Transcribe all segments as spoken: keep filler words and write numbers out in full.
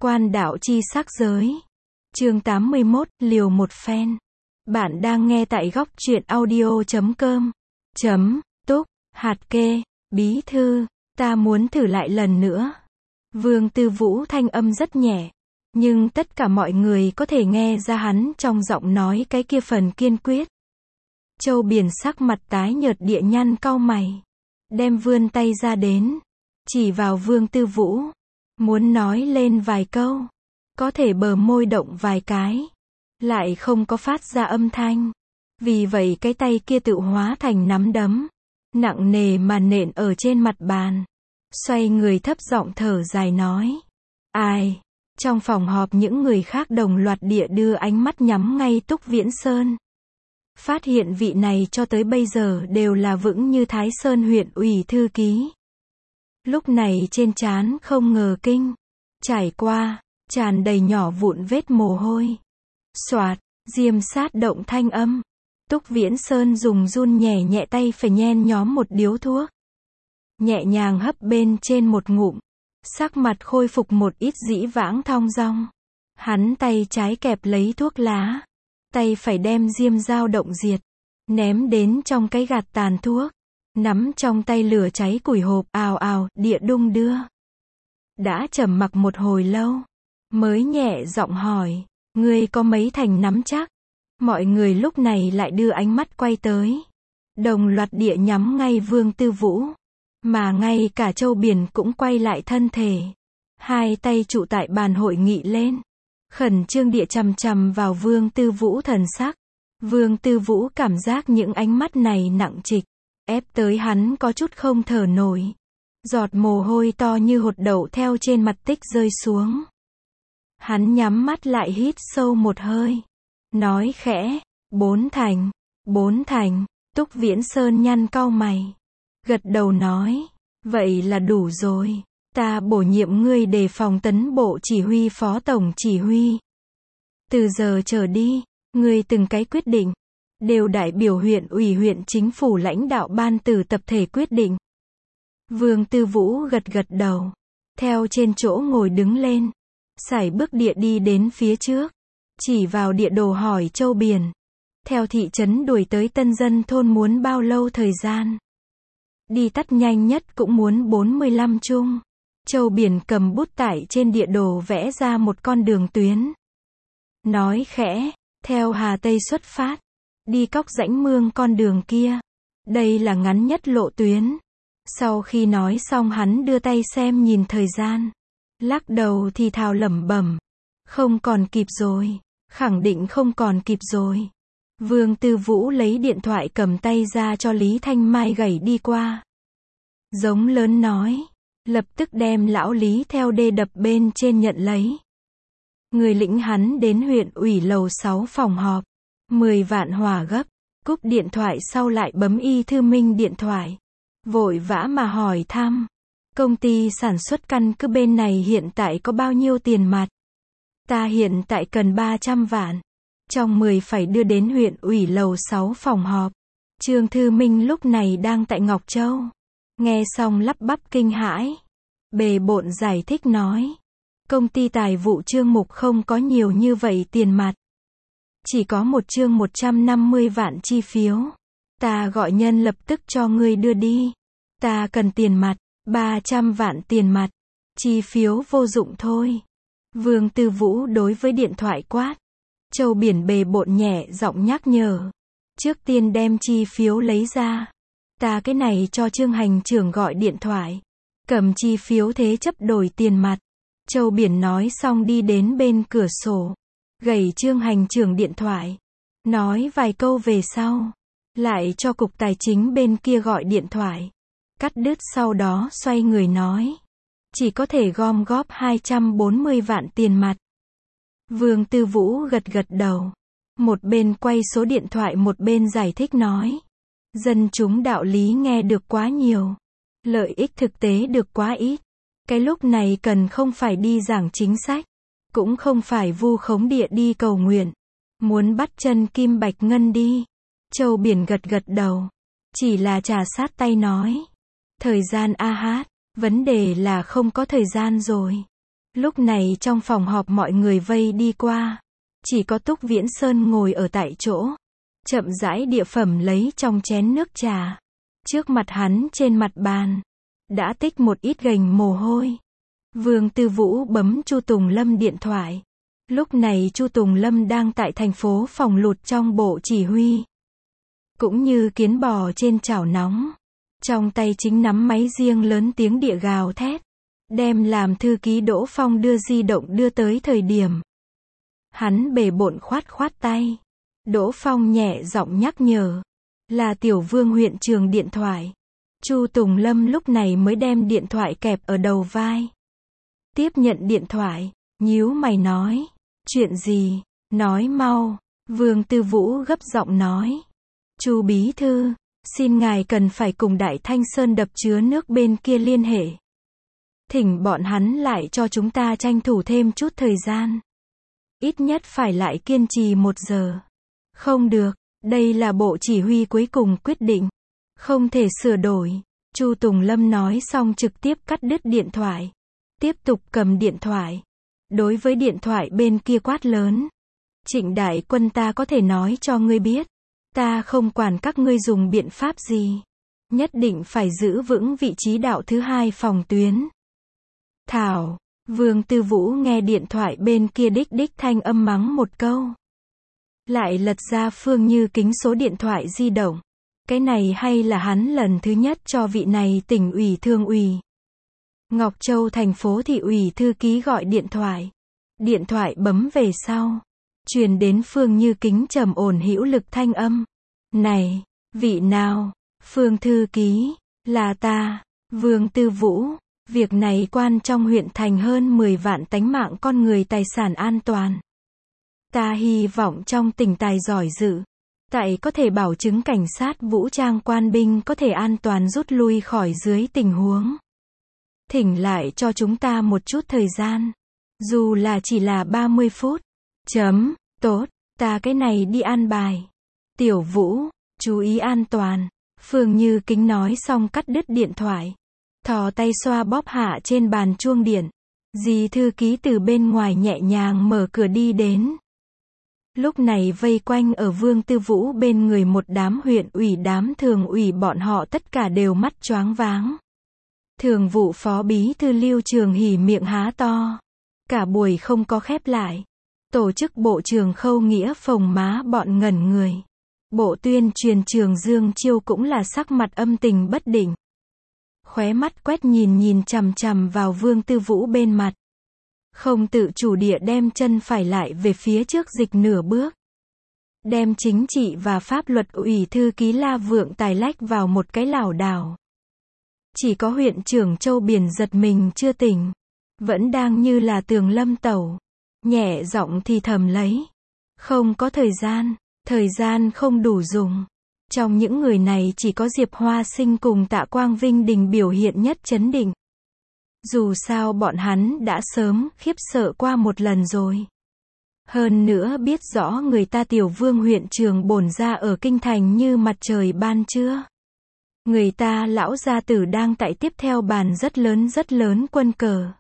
Quan đạo chi sắc giới. Chương tám mươi mốt, liều một phen. Bạn đang nghe tại góc truyện audio chấm com. Chấm, túc, hạt kê, bí thư, ta muốn thử lại lần nữa. Vương Tư Vũ thanh âm rất nhẹ, nhưng tất cả mọi người có thể nghe ra hắn trong giọng nói cái kia phần kiên quyết. Châu Biển sắc mặt tái nhợt địa nhăn cau mày, đem vươn tay ra đến, chỉ vào Vương Tư Vũ, muốn nói lên vài câu, có thể bờ môi động vài cái, lại không có phát ra âm thanh. Vì vậy cái tay kia tự hóa thành nắm đấm, nặng nề mà nện ở trên mặt bàn. Xoay người thấp giọng thở dài nói, ai? Trong phòng họp những người khác đồng loạt địa đưa ánh mắt nhắm ngay Túc Viễn Sơn. Phát hiện vị này cho tới bây giờ đều là vững như Thái Sơn huyện ủy thư ký. Lúc này trên trán không ngờ kinh, trải qua, tràn đầy nhỏ vụn vết mồ hôi. Soạt, diêm sát động thanh âm. Túc Viễn Sơn dùng run nhẹ nhẹ tay phải nhen nhóm một điếu thuốc. Nhẹ nhàng hấp bên trên một ngụm. Sắc mặt khôi phục một ít dĩ vãng thong dong. Hắn tay trái kẹp lấy thuốc lá. Tay phải đem diêm dao động diệt. Ném đến trong cái gạt tàn thuốc. Nắm trong tay lửa cháy củi hộp ào ào, địa đung đưa. Đã trầm mặc một hồi lâu. Mới nhẹ giọng hỏi, ngươi có mấy thành nắm chắc? Mọi người lúc này lại đưa ánh mắt quay tới. Đồng loạt địa nhắm ngay Vương Tư Vũ. Mà ngay cả Châu Biển cũng quay lại thân thể. Hai tay trụ tại bàn hội nghị lên. Khẩn trương địa chằm chằm vào Vương Tư Vũ thần sắc. Vương Tư Vũ cảm giác những ánh mắt này nặng trịch. Ép tới hắn có chút không thở nổi. Giọt mồ hôi to như hột đậu theo trên mặt tích rơi xuống. Hắn nhắm mắt lại hít sâu một hơi. Nói khẽ, bốn thành, bốn thành. Túc Viễn Sơn nhăn cau mày. Gật đầu nói, vậy là đủ rồi. Ta bổ nhiệm ngươi đề phòng tấn bộ chỉ huy phó tổng chỉ huy. Từ giờ trở đi, ngươi từng cái quyết định, đều đại biểu huyện ủy huyện chính phủ lãnh đạo ban từ tập thể quyết định. Vương Tư Vũ gật gật đầu. Theo trên chỗ ngồi đứng lên. Sải bước địa đi đến phía trước. Chỉ vào địa đồ hỏi Châu Biển. Theo thị trấn đuổi tới tân dân thôn muốn bao lâu thời gian? Đi tắt nhanh nhất cũng muốn bốn mươi lăm chung. Châu Biển cầm bút tại trên địa đồ vẽ ra một con đường tuyến. Nói khẽ, theo Hà Tây xuất phát. Đi cóc rãnh mương con đường kia. Đây là ngắn nhất lộ tuyến. Sau khi nói xong hắn đưa tay xem nhìn thời gian. Lắc đầu thì thào lẩm bẩm. Không còn kịp rồi. Khẳng định không còn kịp rồi. Vương Tư Vũ lấy điện thoại cầm tay ra cho Lý Thanh Mai gảy đi qua. Giống lớn nói. Lập tức đem lão Lý theo đê đập bên trên nhận lấy. Người lĩnh hắn đến huyện ủy lầu sáu phòng họp. mười vạn hỏa gấp. Cúp điện thoại sau lại bấm Y Thư Minh điện thoại. Vội vã mà hỏi thăm. Công ty sản xuất căn cứ bên này hiện tại có bao nhiêu tiền mặt? Ta hiện tại cần ba trăm vạn. Trong mười phải đưa đến huyện ủy lầu sáu phòng họp. Trương Thư Minh lúc này đang tại Ngọc Châu. Nghe xong lắp bắp kinh hãi. Bề bộn giải thích nói. Công ty tài vụ Trương Mục không có nhiều như vậy tiền mặt. Chỉ có một chương một trăm năm mươi vạn chi phiếu. Ta gọi nhân lập tức cho ngươi đưa đi. Ta cần tiền mặt, ba trăm vạn tiền mặt. Chi phiếu vô dụng thôi. Vương Tư Vũ đối với điện thoại quát. Châu Biển bề bộn nhẹ giọng nhắc nhở. Trước tiên đem chi phiếu lấy ra. Ta cái này cho Trương hành trưởng gọi điện thoại. Cầm chi phiếu thế chấp đổi tiền mặt. Châu Biển nói xong đi đến bên cửa sổ. Gầy Trương hành trưởng điện thoại. Nói vài câu về sau. Lại cho cục tài chính bên kia gọi điện thoại. Cắt đứt sau đó xoay người nói. Chỉ có thể gom góp hai trăm bốn mươi vạn tiền mặt. Vương Tư Vũ gật gật đầu. Một bên quay số điện thoại một bên giải thích nói. Dân chúng đạo lý nghe được quá nhiều. Lợi ích thực tế được quá ít. Cái lúc này cần không phải đi giảng chính sách. Cũng không phải vu khống địa đi cầu nguyện. Muốn bắt chân kim bạch ngân đi. Châu Biển gật gật đầu. Chỉ là trà sát tay nói. Thời gian a hát. Vấn đề là không có thời gian rồi. Lúc này trong phòng họp mọi người vây đi qua. Chỉ có Túc Viễn Sơn ngồi ở tại chỗ. Chậm rãi địa phẩm lấy trong chén nước trà. Trước mặt hắn trên mặt bàn. Đã tích một ít gành mồ hôi. Vương Tư Vũ bấm Chu Tùng Lâm điện thoại. Lúc này Chu Tùng Lâm đang tại thành phố phòng lụt trong bộ chỉ huy. Cũng như kiến bò trên chảo nóng. Trong tay chính nắm máy riêng lớn tiếng địa gào thét. Đem làm thư ký Đỗ Phong đưa di động đưa tới thời điểm. Hắn bề bộn khoát khoát tay. Đỗ Phong nhẹ giọng nhắc nhở. Là Tiểu Vương huyện trường điện thoại. Chu Tùng Lâm lúc này mới đem điện thoại kẹp ở đầu vai. Tiếp nhận điện thoại, nhíu mày nói. Chuyện gì? Nói mau. Vương Tư Vũ gấp giọng nói. Chu bí thư, xin ngài cần phải cùng Đại Thanh Sơn đập chứa nước bên kia liên hệ. Thỉnh bọn hắn lại cho chúng ta tranh thủ thêm chút thời gian. Ít nhất phải lại kiên trì một giờ. Không được, đây là bộ chỉ huy cuối cùng quyết định. Không thể sửa đổi. Chu Tùng Lâm nói xong trực tiếp cắt đứt điện thoại. Tiếp tục cầm điện thoại. Đối với điện thoại bên kia quát lớn. Trịnh đại quân, ta có thể nói cho ngươi biết. Ta không quản các ngươi dùng biện pháp gì. Nhất định phải giữ vững vị trí đạo thứ hai phòng tuyến. Thảo, Vương Tư Vũ nghe điện thoại bên kia đích đích thanh âm mắng một câu. Lại lật ra Phương Như Kính số điện thoại di động. Cái này hay là hắn lần thứ nhất cho vị này tỉnh ủy thường ủy. Ngọc Châu thành phố thị ủy thư ký gọi điện thoại. Điện thoại bấm về sau. Truyền đến Phương Như Kính trầm ổn hữu lực thanh âm. Này, vị nào? Phương thư ký, là ta, Vương Tư Vũ. Việc này quan trong huyện thành hơn mười vạn tánh mạng con người tài sản an toàn. Ta hy vọng trong tỉnh tài giỏi dự. Tại có thể bảo chứng cảnh sát vũ trang quan binh có thể an toàn rút lui khỏi dưới tình huống. Thỉnh lại cho chúng ta một chút thời gian. Dù là chỉ là ba mươi phút. Chấm, tốt, ta cái này đi an bài. Tiểu Vũ, chú ý an toàn. Phương Như Kính nói xong cắt đứt điện thoại. Thò tay xoa bóp hạ trên bàn chuông điện. Dì thư ký từ bên ngoài nhẹ nhàng mở cửa đi đến. Lúc này vây quanh ở Vương Tư Vũ bên người một đám huyện ủy đám thường ủy bọn họ tất cả đều mắt choáng váng. Thường vụ phó bí thư Lưu Trường Hỉ miệng há to. Cả buổi không có khép lại. Tổ chức bộ trưởng Khâu Nghĩa phồng má bọn ngẩn người. Bộ tuyên truyền trường Dương Chiêu cũng là sắc mặt âm tình bất định. Khóe mắt quét nhìn nhìn chằm chằm vào Vương Tư Vũ bên mặt. Không tự chủ địa đem chân phải lại về phía trước dịch nửa bước. Đem chính trị và pháp luật ủy thư ký La Vượng Tài lách vào một cái lảo đảo. Chỉ có huyện trưởng Châu Biển giật mình chưa tỉnh. Vẫn đang như là tường lâm tẩu. Nhẹ giọng thì thầm lấy. Không có thời gian. Thời gian không đủ dùng. Trong những người này chỉ có Diệp Hoa Sinh cùng Tạ Quang Vinh Đình biểu hiện nhất chấn định. Dù sao bọn hắn đã sớm khiếp sợ qua một lần rồi. Hơn nữa biết rõ người ta Tiểu Vương huyện trường bổn ra ở kinh thành như mặt trời ban trưa. Người ta lão gia tử đang tại tiếp theo bàn rất lớn rất lớn quân cờ.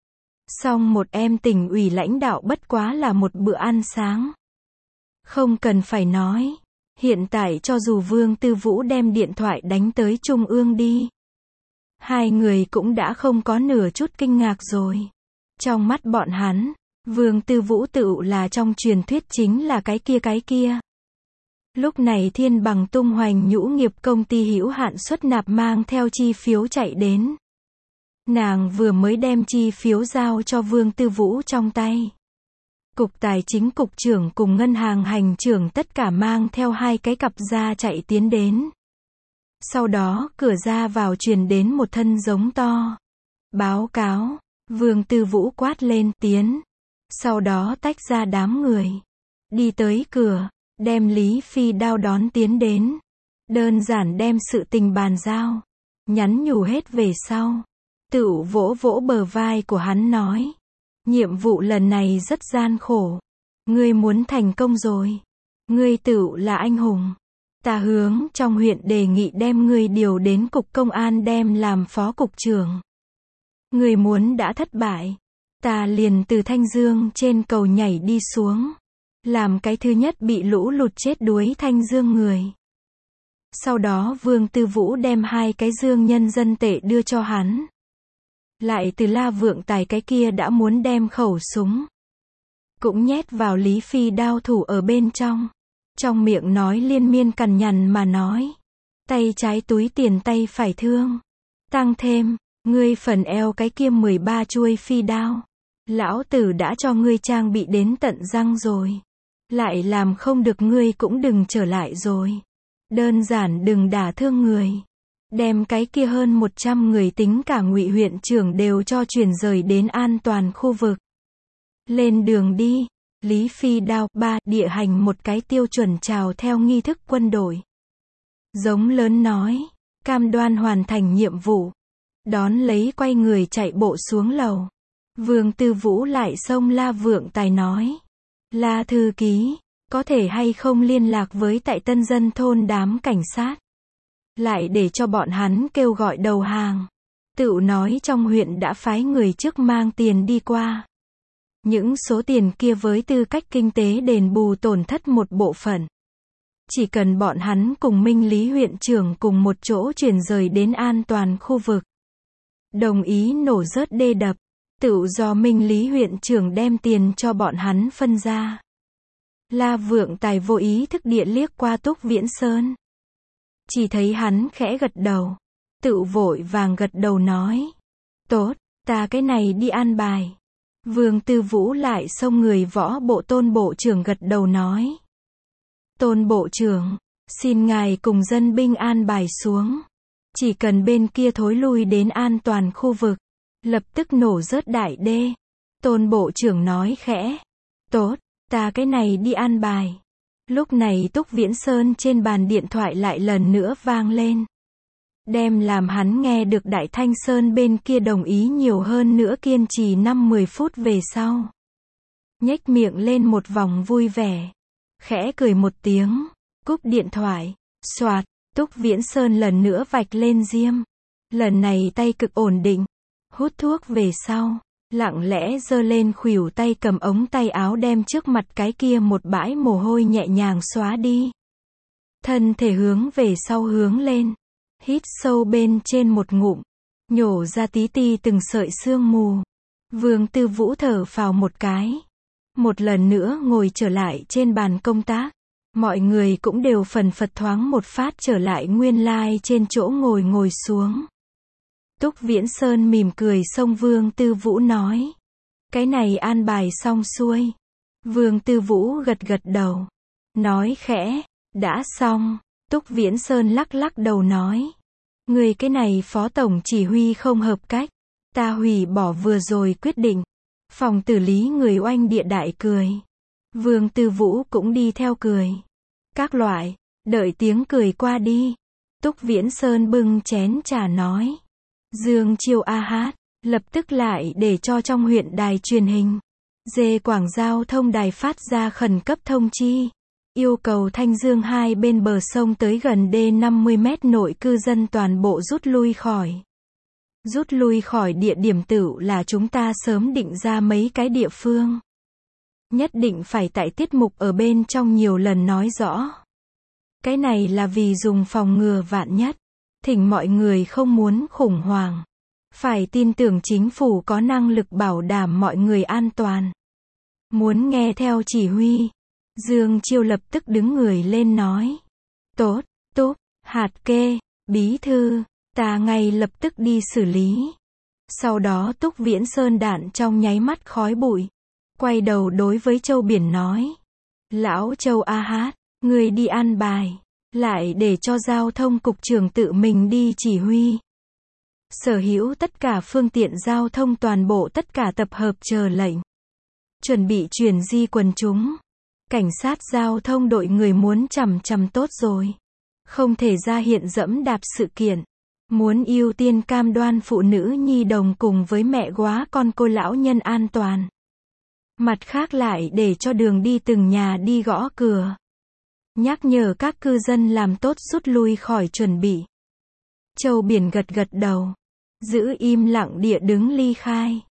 Xong một em tỉnh ủy lãnh đạo bất quá là một bữa ăn sáng. Không cần phải nói. Hiện tại cho dù Vương Tư Vũ đem điện thoại đánh tới Trung ương đi. Hai người cũng đã không có nửa chút kinh ngạc rồi. Trong mắt bọn hắn, Vương Tư Vũ tự là trong truyền thuyết chính là cái kia cái kia. Lúc này Thiên Bằng tung hoành nhũ nghiệp công ty hữu hạn xuất nạp mang theo chi phiếu chạy đến. Nàng vừa mới đem chi phiếu giao cho Vương Tư Vũ trong tay. Cục Tài chính cục trưởng cùng ngân hàng hành trưởng tất cả mang theo hai cái cặp da chạy tiến đến. Sau đó, cửa ra vào truyền đến một thân giống to. Báo cáo, Vương Tư Vũ quát lên, tiến. Sau đó tách ra đám người. Đi tới cửa, đem Lý Phi Đao đón tiến đến. Đơn giản đem sự tình bàn giao. Nhắn nhủ hết về sau. Tự vỗ vỗ bờ vai của hắn nói. Nhiệm vụ lần này rất gian khổ. Ngươi muốn thành công rồi. Ngươi tự là anh hùng. Ta hướng trong huyện đề nghị đem ngươi điều đến cục công an đem làm phó cục trưởng. Ngươi muốn đã thất bại. ta liền từ Thanh Dương trên cầu nhảy đi xuống. Làm cái thứ nhất bị lũ lụt chết đuối Thanh Dương người. Sau đó Vương Tư Vũ đem hai cái dương nhân dân tệ đưa cho hắn. Lại từ La Vượng Tài cái kia đã muốn đem khẩu súng cũng nhét vào Lý Phi đao thủ ở bên trong. Trong miệng nói liên miên cằn nhằn mà nói. Tay trái túi tiền tay phải thương. Tăng thêm, ngươi phần eo cái kia mười ba chuôi phi đao. Lão tử đã cho ngươi trang bị đến tận răng rồi. Lại làm không được ngươi cũng đừng trở lại rồi. Đơn giản đừng đả thương người. Đem cái kia hơn một trăm người tính cả Ngụy huyện trưởng đều cho chuyển rời đến an toàn khu vực. Lên đường đi. Lý Phi đao ba địa hành một cái tiêu chuẩn chào theo nghi thức quân đội. Giống lớn nói. Cam đoan hoàn thành nhiệm vụ. Đón lấy quay người chạy bộ xuống lầu. Vương Tư Vũ lại xông La Vượng Tài nói. La thư ký, có thể hay không liên lạc với tại Tân Dân thôn đám cảnh sát. Lại để cho bọn hắn kêu gọi đầu hàng. Tựu nói trong huyện đã phái người trước mang tiền đi qua. Những số tiền kia với tư cách kinh tế đền bù tổn thất một bộ phận. Chỉ cần bọn hắn cùng Minh Lý huyện trưởng cùng một chỗ chuyển rời đến an toàn khu vực. Đồng ý nổ rớt đê đập. Tựu do Minh Lý huyện trưởng đem tiền cho bọn hắn phân ra. La Vượng Tài vô ý thức địa liếc qua Túc Viễn Sơn. Chỉ thấy hắn khẽ gật đầu. Tựu vội vàng gật đầu nói. Tốt, ta cái này đi an bài. Vương Tư Vũ lại xông người võ bộ Tôn bộ trưởng gật đầu nói. Tôn bộ trưởng, xin ngài cùng dân binh an bài xuống. Chỉ cần bên kia thối lui đến an toàn khu vực. Lập tức nổ rớt đại đê. Tôn bộ trưởng nói khẽ. Tốt, ta cái này đi an bài. Lúc này Túc Viễn Sơn trên bàn điện thoại lại lần nữa vang lên. Đem làm hắn nghe được Đại Thanh Sơn bên kia đồng ý nhiều hơn nữa kiên trì năm mười phút về sau. Nhếch miệng lên một vòng vui vẻ. Khẽ cười một tiếng. Cúp điện thoại. Soạt, Túc Viễn Sơn lần nữa vạch lên diêm. Lần này tay cực ổn định. Hút thuốc về sau, lặng lẽ giơ lên khuỷu tay cầm ống tay áo đem trước mặt cái kia một bãi mồ hôi nhẹ nhàng xóa đi. Thân thể hướng về sau hướng lên, hít sâu bên trên một ngụm, nhổ ra tí ti từng sợi sương mù. Vương Tư Vũ thở phào một cái, một lần nữa ngồi trở lại trên bàn công tác. Mọi người cũng đều phần phật thoáng một phát trở lại nguyên lai trên chỗ ngồi ngồi xuống. Túc Viễn Sơn mỉm cười xông Vương Tư Vũ nói. Cái này an bài xong xuôi. Vương Tư Vũ gật gật đầu. Nói khẽ. Đã xong. Túc Viễn Sơn lắc lắc đầu nói. Người cái này phó tổng chỉ huy không hợp cách. Ta hủy bỏ vừa rồi quyết định. Phòng tử lý người oanh địa đại cười. Vương Tư Vũ cũng đi theo cười. Các loại. Đợi tiếng cười qua đi. Túc Viễn Sơn bưng chén trà nói. Dương Chiêu a hát, lập tức lại để cho trong huyện đài truyền hình. Dê Quảng Giao thông đài phát ra khẩn cấp thông chi. Yêu cầu Thanh Dương hai bên bờ sông tới gần đê năm mươi mét nội cư dân toàn bộ rút lui khỏi. Rút lui khỏi địa điểm tựu là chúng ta sớm định ra mấy cái địa phương. Nhất định phải tại tiết mục ở bên trong nhiều lần nói rõ. Cái này là vì dùng phòng ngừa vạn nhất. Thỉnh mọi người không muốn khủng hoảng. Phải tin tưởng chính phủ có năng lực bảo đảm mọi người an toàn. Muốn nghe theo chỉ huy. Dương Chiêu lập tức đứng người lên nói. Tốt, Túc, Hạt Kê, Bí Thư, ta ngay lập tức đi xử lý. Sau đó Túc Viễn Sơn đạn trong nháy mắt khói bụi. Quay đầu đối với Châu Biển nói. Lão Châu a hát, người đi an bài. Lại để cho giao thông cục trưởng tự mình đi chỉ huy. Sở hữu tất cả phương tiện giao thông toàn bộ tất cả tập hợp chờ lệnh. Chuẩn bị chuyển di quần chúng. Cảnh sát giao thông đội người muốn chằm chằm tốt rồi. Không thể ra hiện dẫm đạp sự kiện. Muốn ưu tiên cam đoan phụ nữ nhi đồng cùng với mẹ góa con cô lão nhân an toàn. Mặt khác lại để cho đường đi từng nhà đi gõ cửa. Nhắc nhở các cư dân làm tốt rút lui khỏi chuẩn bị. Châu Biển gật gật đầu. Giữ im lặng địa đứng ly khai.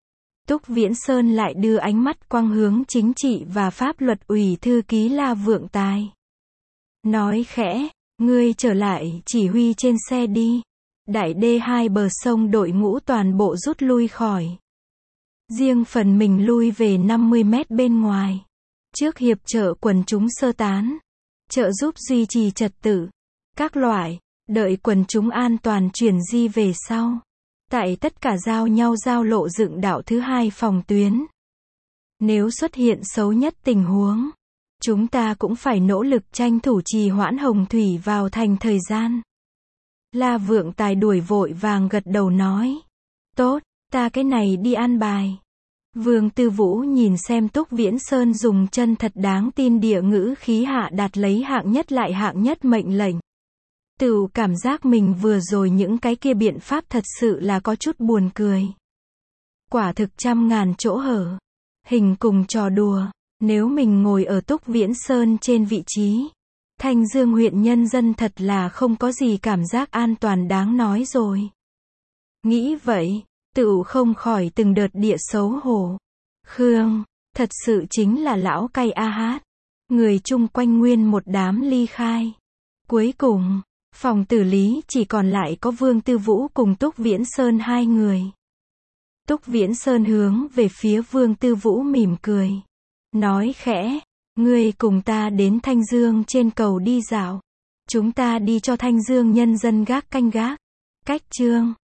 Túc Viễn Sơn lại đưa ánh mắt quang hướng chính trị và pháp luật ủy thư ký La Vượng Tài. Nói khẽ, ngươi trở lại chỉ huy trên xe đi. Đại đê hai bờ sông đội ngũ toàn bộ rút lui khỏi. Riêng phần mình lui về năm mươi mét bên ngoài. Trước hiệp trợ quần chúng sơ tán. Trợ giúp duy trì trật tự. Các loại, đợi quần chúng an toàn chuyển di về sau. Tại tất cả giao nhau giao lộ dựng đạo thứ hai phòng tuyến. Nếu xuất hiện xấu nhất tình huống, chúng ta cũng phải nỗ lực tranh thủ trì hoãn Hồng Thủy vào thành thời gian. La Vượng Tài đuổi vội vàng gật đầu nói. Tốt, ta cái này đi an bài. Vương Tư Vũ nhìn xem Túc Viễn Sơn dùng chân thật đáng tin địa ngữ khí hạ đạt lấy hạng nhất lại hạng nhất mệnh lệnh. Tự cảm giác mình vừa rồi những cái kia biện pháp thật sự là có chút buồn cười. Quả thực trăm ngàn chỗ hở. Hình cùng trò đùa, nếu mình ngồi ở Túc Viễn Sơn trên vị trí, Thanh Dương huyện nhân dân thật là không có gì cảm giác an toàn đáng nói rồi. Nghĩ vậy, tự không khỏi từng đợt địa xấu hổ. Khương, thật sự chính là lão cay a hát. Người chung quanh nguyên một đám ly khai. Cuối cùng, phòng tử lý chỉ còn lại có Vương Tư Vũ cùng Túc Viễn Sơn hai người. Túc Viễn Sơn hướng về phía Vương Tư Vũ mỉm cười. Nói khẽ, ngươi cùng ta đến Thanh Dương trên cầu đi dạo. Chúng ta đi cho Thanh Dương nhân dân gác canh gác. Cách chương